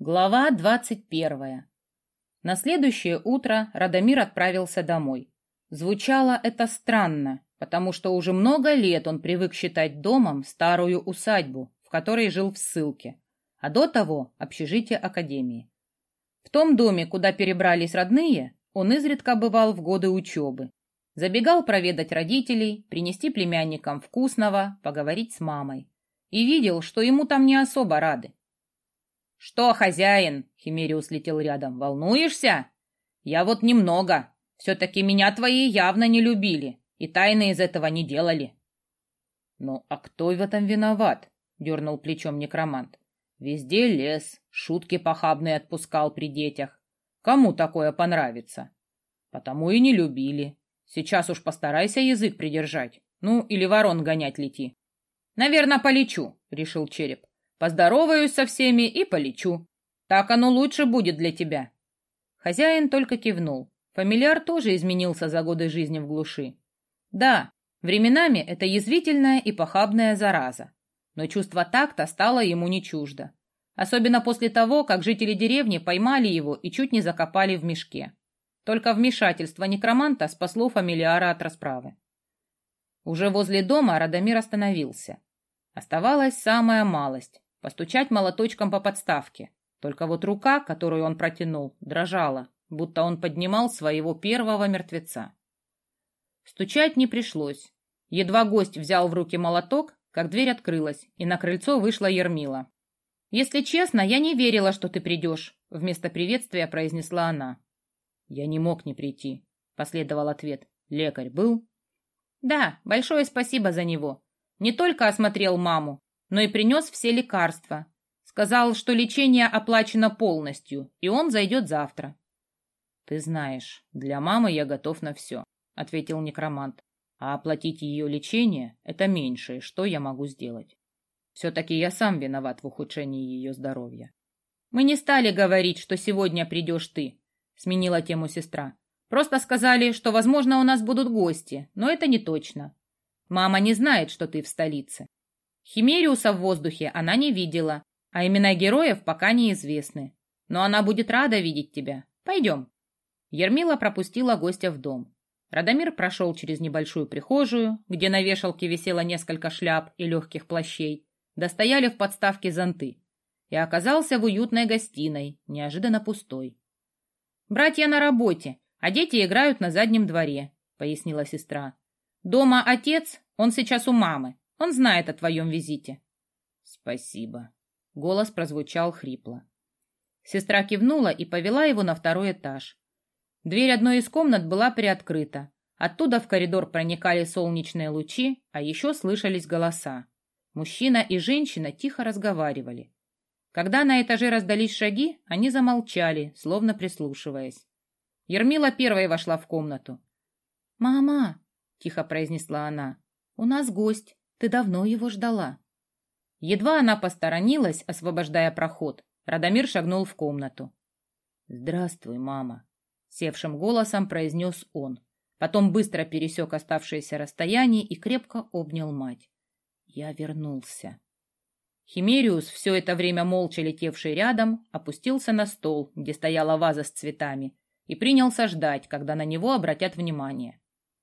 Глава 21. На следующее утро Радомир отправился домой. Звучало это странно, потому что уже много лет он привык считать домом старую усадьбу, в которой жил в ссылке, а до того общежитие академии. В том доме, куда перебрались родные, он изредка бывал в годы учебы. Забегал проведать родителей, принести племянникам вкусного, поговорить с мамой. И видел, что ему там не особо рады. «Что, хозяин?» — Химериус летел рядом. «Волнуешься? Я вот немного. Все-таки меня твои явно не любили и тайны из этого не делали». «Ну, а кто в этом виноват?» — дернул плечом некромант. «Везде лес, шутки похабные отпускал при детях. Кому такое понравится? Потому и не любили. Сейчас уж постарайся язык придержать. Ну, или ворон гонять лети». «Наверное, полечу», — решил череп. «Поздороваюсь со всеми и полечу. Так оно лучше будет для тебя». Хозяин только кивнул. Фамильяр тоже изменился за годы жизни в глуши. Да, временами это язвительная и похабная зараза. Но чувство такта стало ему не чуждо. Особенно после того, как жители деревни поймали его и чуть не закопали в мешке. Только вмешательство некроманта спасло фамильяра от расправы. Уже возле дома Радомир остановился. Оставалась самая малость — постучать молоточком по подставке. Только вот рука, которую он протянул, дрожала, будто он поднимал своего первого мертвеца. Стучать не пришлось. Едва гость взял в руки молоток, как дверь открылась, и на крыльцо вышла Ермила. «Если честно, я не верила, что ты придешь», — вместо приветствия произнесла она. «Я не мог не прийти», — последовал ответ. «Лекарь был?» «Да, большое спасибо за него. Не только осмотрел маму, но и принес все лекарства. Сказал, что лечение оплачено полностью, и он зайдет завтра». «Ты знаешь, для мамы я готов на все», — ответил некромант. «А оплатить ее лечение — это меньшее, что я могу сделать. Все-таки я сам виноват в ухудшении ее здоровья». «Мы не стали говорить, что сегодня придешь ты», — сменила тему сестра. «Просто сказали, что, возможно, у нас будут гости, но это не точно. Мама не знает, что ты в столице. Химериуса в воздухе она не видела, а имена героев пока неизвестны. Но она будет рада видеть тебя. Пойдем». Ермила пропустила гостя в дом. Радомир прошел через небольшую прихожую, где на вешалке висело несколько шляп и легких плащей, достояли в подставке зонты, и оказался в уютной гостиной, неожиданно пустой. «Братья на работе, а дети играют на заднем дворе», — пояснила сестра. «Дома отец, он сейчас у мамы. Он знает о твоем визите». «Спасибо». Голос прозвучал хрипло. Сестра кивнула и повела его на второй этаж. Дверь одной из комнат была приоткрыта. Оттуда в коридор проникали солнечные лучи, а еще слышались голоса. Мужчина и женщина тихо разговаривали. Когда на этаже раздались шаги, они замолчали, словно прислушиваясь. Ермила первой вошла в комнату. «Мама!» — тихо произнесла она. «У нас гость. Ты давно его ждала». Едва она посторонилась, освобождая проход, Радомир шагнул в комнату. «Здравствуй, мама», — севшим голосом произнес он. Потом быстро пересек оставшееся расстояние и крепко обнял мать. «Я вернулся». Химериус, все это время молча летевший рядом, опустился на стол, где стояла ваза с цветами, и принялся ждать, когда на него обратят внимание.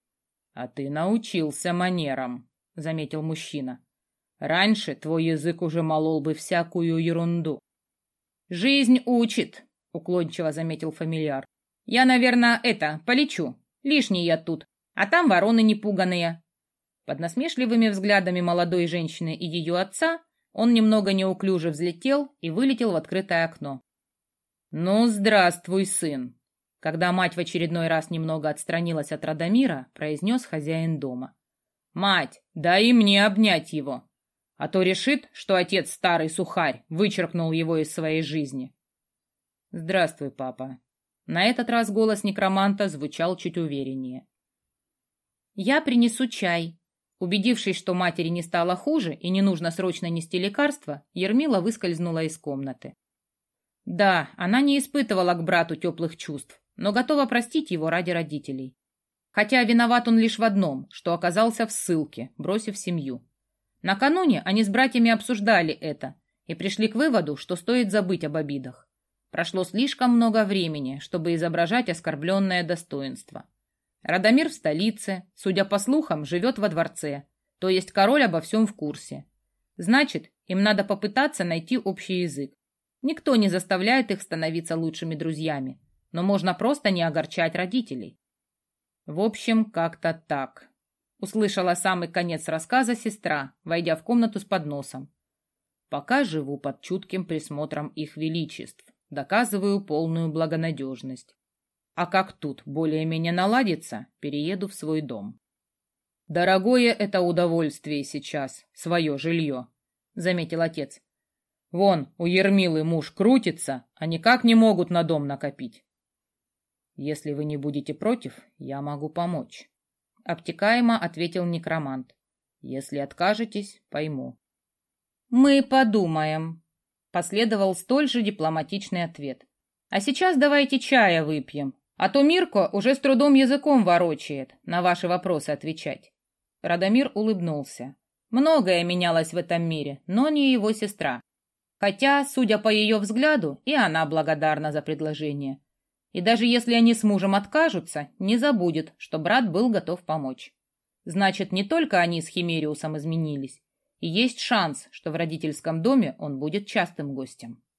«А ты научился манерам», — заметил мужчина. «Раньше твой язык уже молол бы всякую ерунду». «Жизнь учит», — уклончиво заметил фамильяр. «Я, наверное, полечу. Лишний я тут, а там вороны непуганые». Под насмешливыми взглядами молодой женщины и ее отца он немного неуклюже взлетел и вылетел в открытое окно. «Ну, здравствуй, сын!» Когда мать в очередной раз немного отстранилась от Радомира, произнес хозяин дома. «Мать, дай и мне обнять его, а то решит, что отец старый сухарь вычеркнул его из своей жизни». «Здравствуй, папа». На этот раз голос некроманта звучал чуть увереннее. «Я принесу чай». Убедившись, что матери не стало хуже и не нужно срочно нести лекарства, Ермила выскользнула из комнаты. Да, она не испытывала к брату теплых чувств, но готова простить его ради родителей. Хотя виноват он лишь в одном, что оказался в ссылке, бросив семью. Накануне они с братьями обсуждали это и пришли к выводу, что стоит забыть об обидах. Прошло слишком много времени, чтобы изображать оскорбленное достоинство. Радомир в столице, судя по слухам, живет во дворце, то есть король обо всем в курсе. Значит, им надо попытаться найти общий язык. Никто не заставляет их становиться лучшими друзьями, но можно просто не огорчать родителей. В общем, как-то так. Услышала самый конец рассказа сестра, войдя в комнату с подносом. Пока живу под чутким присмотром их величеств, доказываю полную благонадежность. А как тут более-менее наладится, перееду в свой дом. Дорогое это удовольствие сейчас, свое жилье, заметил отец. Вон, у Ермилы муж крутится, а никак не могут на дом накопить. Если вы не будете против, я могу помочь. Обтекаемо ответил некромант. Если откажетесь, пойму. Мы подумаем. Последовал столь же дипломатичный ответ. А сейчас давайте чая выпьем, а то Мирко уже с трудом языком ворочает на ваши вопросы отвечать. Радомир улыбнулся. Многое менялось в этом мире, но не его сестра. Хотя, судя по ее взгляду, и она благодарна за предложение. И даже если они с мужем откажутся, не забудет, что брат был готов помочь. Значит, не только они с Химериусом изменились, и есть шанс, что в родительском доме он будет частым гостем.